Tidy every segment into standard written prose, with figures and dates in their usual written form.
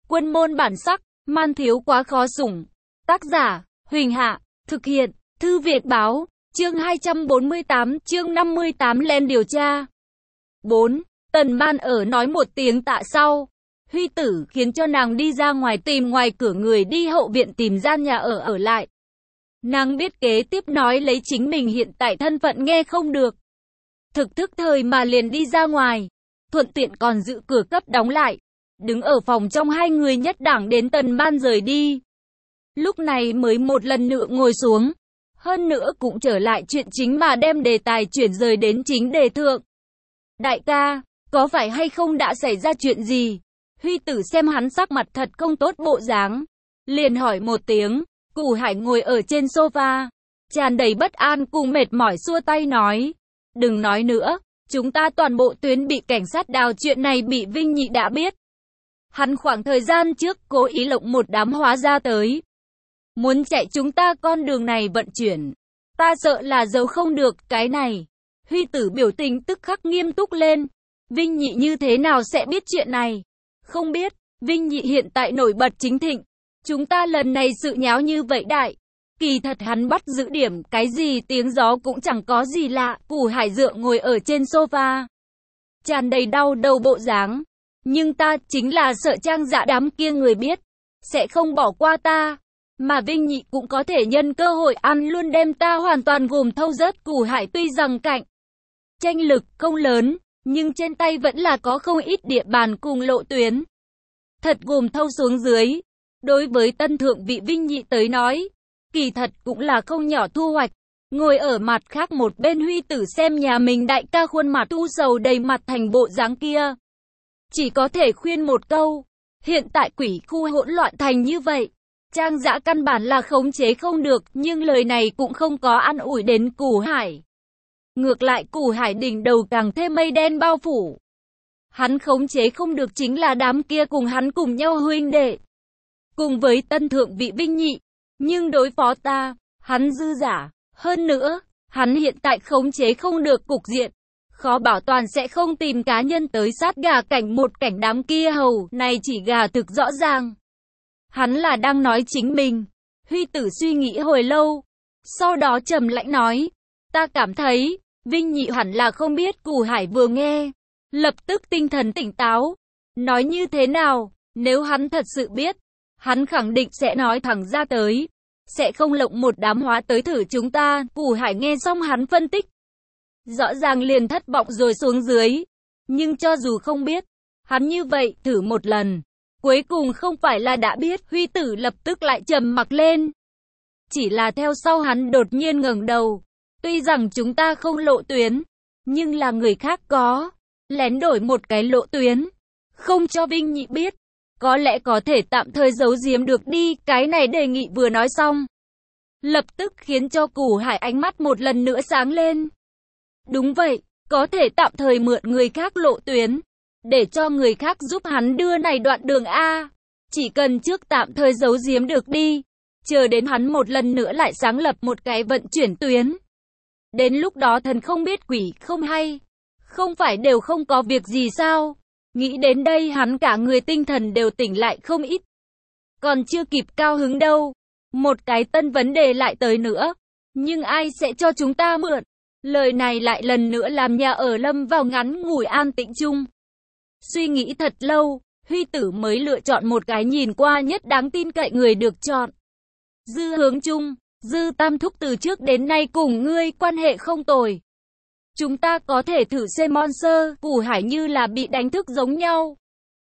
Quân môn bản sắc, man thiếu quá khó sủng. Tác giả, Huỳnh Hạ, thực hiện, Thư Việt Báo, chương 248, chương 58 lên điều tra. 4. Tần Man ở nói một tiếng tạ sau. Huy Tử khiến cho nàng đi ra ngoài tìm ngoài cửa người đi hậu viện tìm gian nhà ở lại. Nàng biết kế tiếp nói lấy chính mình hiện tại thân phận nghe không được. Thực thức thời mà liền đi ra ngoài. Thuận tiện còn giữ cửa cấp đóng lại. Đứng ở phòng trong hai người nhất đẳng đến Tần Man rời đi. Lúc này mới một lần nữa ngồi xuống. Hơn nữa cũng trở lại chuyện chính mà đem đề tài chuyển rời đến chính đề thượng. Đại ca, có phải hay không đã xảy ra chuyện gì? Huy Tử xem hắn sắc mặt thật không tốt bộ dáng. Liền hỏi một tiếng. Cù Hải ngồi ở trên sofa. Tràn đầy bất an cùng mệt mỏi xua tay nói. Đừng nói nữa. Chúng ta toàn bộ tuyến bị cảnh sát đào, chuyện này bị Vinh Nhị đã biết. Hắn khoảng thời gian trước cố ý lộng một đám hóa ra tới. Muốn chạy chúng ta con đường này vận chuyển. Ta sợ là giấu không được cái này. Huy Tử biểu tình tức khắc nghiêm túc lên. Vinh Nhị như thế nào sẽ biết chuyện này? Không biết, Vinh Nhị hiện tại nổi bật chính thịnh. Chúng ta lần này sự nháo như vậy đại. Kỳ thật hắn bắt giữ điểm cái gì tiếng gió cũng chẳng có gì lạ. Cù Hải dựa ngồi ở trên sofa. Tràn đầy đau đầu bộ dáng. Nhưng ta chính là sợ Trang Dạ đám kia người biết. Sẽ không bỏ qua ta. Mà Vinh Nhị cũng có thể nhân cơ hội ăn luôn đem ta hoàn toàn gồm thâu rớt. Cù Hải tuy rằng cạnh tranh lực không lớn, nhưng trên tay vẫn là có không ít địa bàn cùng lộ tuyến. Thật gồm thâu xuống dưới. Đối với tân thượng vị Vinh Nhị tới nói, kỳ thật cũng là không nhỏ thu hoạch. Ngồi ở mặt khác một bên Huy Tử xem nhà mình đại ca khuôn mặt u sầu đầy mặt thành bộ dáng kia. Chỉ có thể khuyên một câu, hiện tại quỷ khu hỗn loạn thành như vậy. Trang Dã căn bản là khống chế không được, nhưng lời này cũng không có an ủi đến Cù Hải. Ngược lại Cù Hải đỉnh đầu càng thêm mây đen bao phủ. Hắn khống chế không được chính là đám kia cùng hắn cùng nhau huynh đệ. Cùng với tân thượng vị Vinh Nhị. Nhưng đối phó ta, hắn dư giả. Hơn nữa, hắn hiện tại khống chế không được cục diện. Khó bảo toàn sẽ không tìm cá nhân tới sát gà cảnh một cảnh đám kia hầu. Này chỉ gà thực rõ ràng. Hắn là đang nói chính mình. Huy Tử suy nghĩ hồi lâu. Sau đó trầm lãnh nói. Ta cảm thấy, Vinh Nhị hẳn là không biết. Cù Hải vừa nghe. Lập tức tinh thần tỉnh táo. Nói như thế nào, nếu hắn thật sự biết. Hắn khẳng định sẽ nói thẳng ra tới. Sẽ không lộng một đám hóa tới thử chúng ta. Cù Hải nghe xong hắn phân tích. Rõ ràng liền thất vọng rồi xuống dưới. Nhưng cho dù không biết, hắn như vậy thử một lần. Cuối cùng không phải là đã biết. Huy Tử lập tức lại trầm mặc lên. Chỉ là theo sau hắn đột nhiên ngẩng đầu. Tuy rằng chúng ta không lộ tuyến, nhưng là người khác có. Lén đổi một cái lộ tuyến. Không cho Vinh Nhị biết. Có lẽ có thể tạm thời giấu giếm được đi. Cái này đề nghị vừa nói xong. Lập tức khiến cho Cù Hải ánh mắt một lần nữa sáng lên. Đúng vậy, có thể tạm thời mượn người khác lộ tuyến. Để cho người khác giúp hắn đưa này đoạn đường A. Chỉ cần trước tạm thời giấu giếm được đi. Chờ đến hắn một lần nữa lại sáng lập một cái vận chuyển tuyến. Đến lúc đó thần không biết quỷ không hay. Không phải đều không có việc gì sao? Nghĩ đến đây hắn cả người tinh thần đều tỉnh lại không ít. Còn chưa kịp cao hứng đâu. Một cái tân vấn đề lại tới nữa. Nhưng ai sẽ cho chúng ta mượn? Lời này lại lần nữa làm nhà ở lâm vào ngắn ngủi an tĩnh chung. Suy nghĩ thật lâu, Huy Tử mới lựa chọn một cái nhìn qua nhất đáng tin cậy người được chọn. Dư Hướng Trung, Dư Tam Thúc từ trước đến nay cùng ngươi quan hệ không tồi. Chúng ta có thể thử xem monster. Cù Hải như là bị đánh thức giống nhau.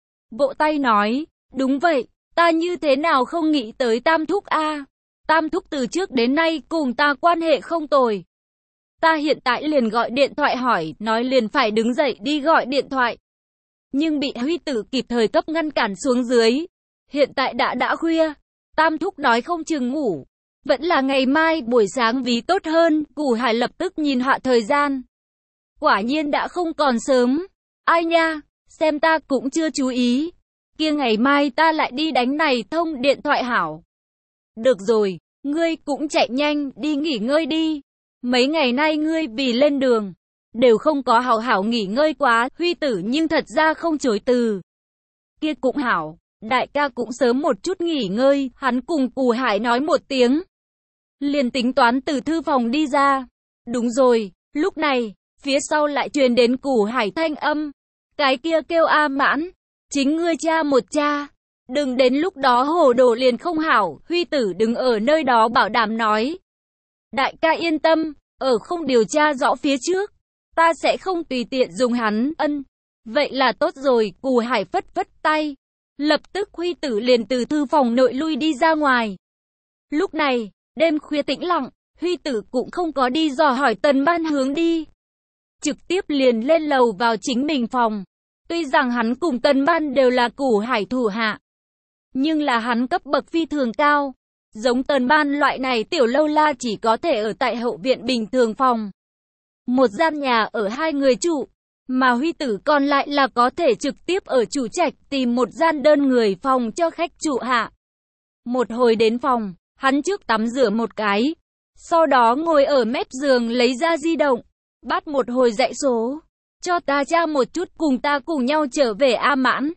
Vỗ tay nói, đúng vậy, ta như thế nào không nghĩ tới Tam Thúc a. Tam Thúc từ trước đến nay cùng ta quan hệ không tồi. Ta hiện tại liền gọi điện thoại hỏi, nói liền phải đứng dậy đi gọi điện thoại. Nhưng bị Huy Tử kịp thời cấp ngăn cản xuống dưới. Hiện tại đã khuya. Tam Thúc nói không chừng ngủ. Vẫn là ngày mai buổi sáng ví tốt hơn. Cù Hải lập tức nhìn họa thời gian. Quả nhiên đã không còn sớm. Ai nha, xem ta cũng chưa chú ý. Kia ngày mai ta lại đi đánh này thông điện thoại hảo. Được rồi, ngươi cũng chạy nhanh, đi nghỉ ngơi đi. Mấy ngày nay ngươi vì lên đường, đều không có hảo hảo nghỉ ngơi quá. Huy Tử nhưng thật ra không chối từ. Kia cũng hảo, Đại ca cũng sớm một chút nghỉ ngơi, hắn cùng Cù Hải nói một tiếng. Liền tính toán từ thư phòng đi ra. Đúng rồi, lúc này, phía sau lại truyền đến Cù Hải thanh âm. Cái kia kêu A Mãn, chính ngươi cha một cha. Đừng đến lúc đó hồ đồ liền không hảo, Huy Tử đứng ở nơi đó bảo đảm nói. Đại ca yên tâm, ở không điều tra rõ phía trước, ta sẽ không tùy tiện dùng hắn, ân. Vậy là tốt rồi, Cù Hải phất phất tay. Lập tức Huy Tử liền từ thư phòng nội lui đi ra ngoài. Lúc này, đêm khuya tĩnh lặng, Huy Tử cũng không có đi dò hỏi Tần Ban hướng đi. Trực tiếp liền lên lầu vào chính mình phòng. Tuy rằng hắn cùng Tần Ban đều là Cù Hải thủ hạ, nhưng là hắn cấp bậc phi thường cao. Giống Tần Ban loại này tiểu lâu la chỉ có thể ở tại hậu viện bình thường phòng. Một gian nhà ở 2 người trụ, mà Huy Tử còn lại là có thể trực tiếp ở chủ trạch tìm một gian đơn người phòng cho khách trụ hạ. Một hồi đến phòng, hắn trước tắm rửa một cái, sau đó ngồi ở mép giường lấy ra di động, bắt một hồi dãy số. Cho ta tra một chút, cùng ta cùng nhau trở về A Mãn.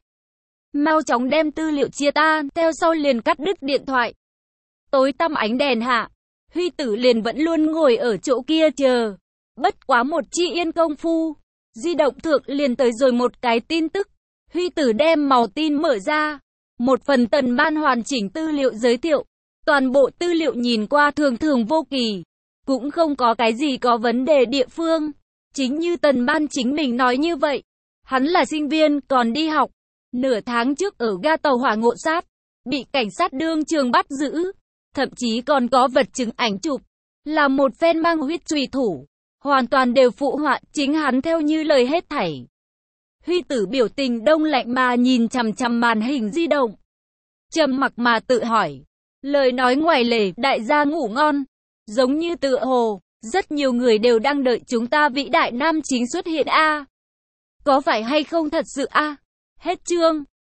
Mau chóng đem tư liệu chia ta, theo sau liền cắt đứt điện thoại. Tối tăm ánh đèn hạ, Huy Tử liền vẫn luôn ngồi ở chỗ kia chờ. Bất quá một chi yên công phu, di động thượng liền tới rồi một cái tin tức. Huy Tử đem màu tin mở ra. Một phần Tần Ban hoàn chỉnh tư liệu giới thiệu. Toàn bộ tư liệu nhìn qua thường thường vô kỳ, cũng không có cái gì có vấn đề địa phương. Chính như Tần Ban chính mình nói như vậy, hắn là sinh viên còn đi học. Nửa tháng trước ở ga tàu hỏa ngộ sát, bị cảnh sát đương trường bắt giữ. Thậm chí còn có vật chứng ảnh chụp, là một phen mang huyết trùy thủ. Hoàn toàn đều phụ họa chính hắn theo như lời hết thảy. Huy Tử biểu tình đông lạnh mà nhìn chằm chằm màn hình di động. Trầm mặc mà tự hỏi. Lời nói ngoài lề, đại gia ngủ ngon. Giống như tựa hồ, rất nhiều người đều đang đợi chúng ta vĩ đại nam chính xuất hiện a. Có phải hay không thật sự a? Hết chương.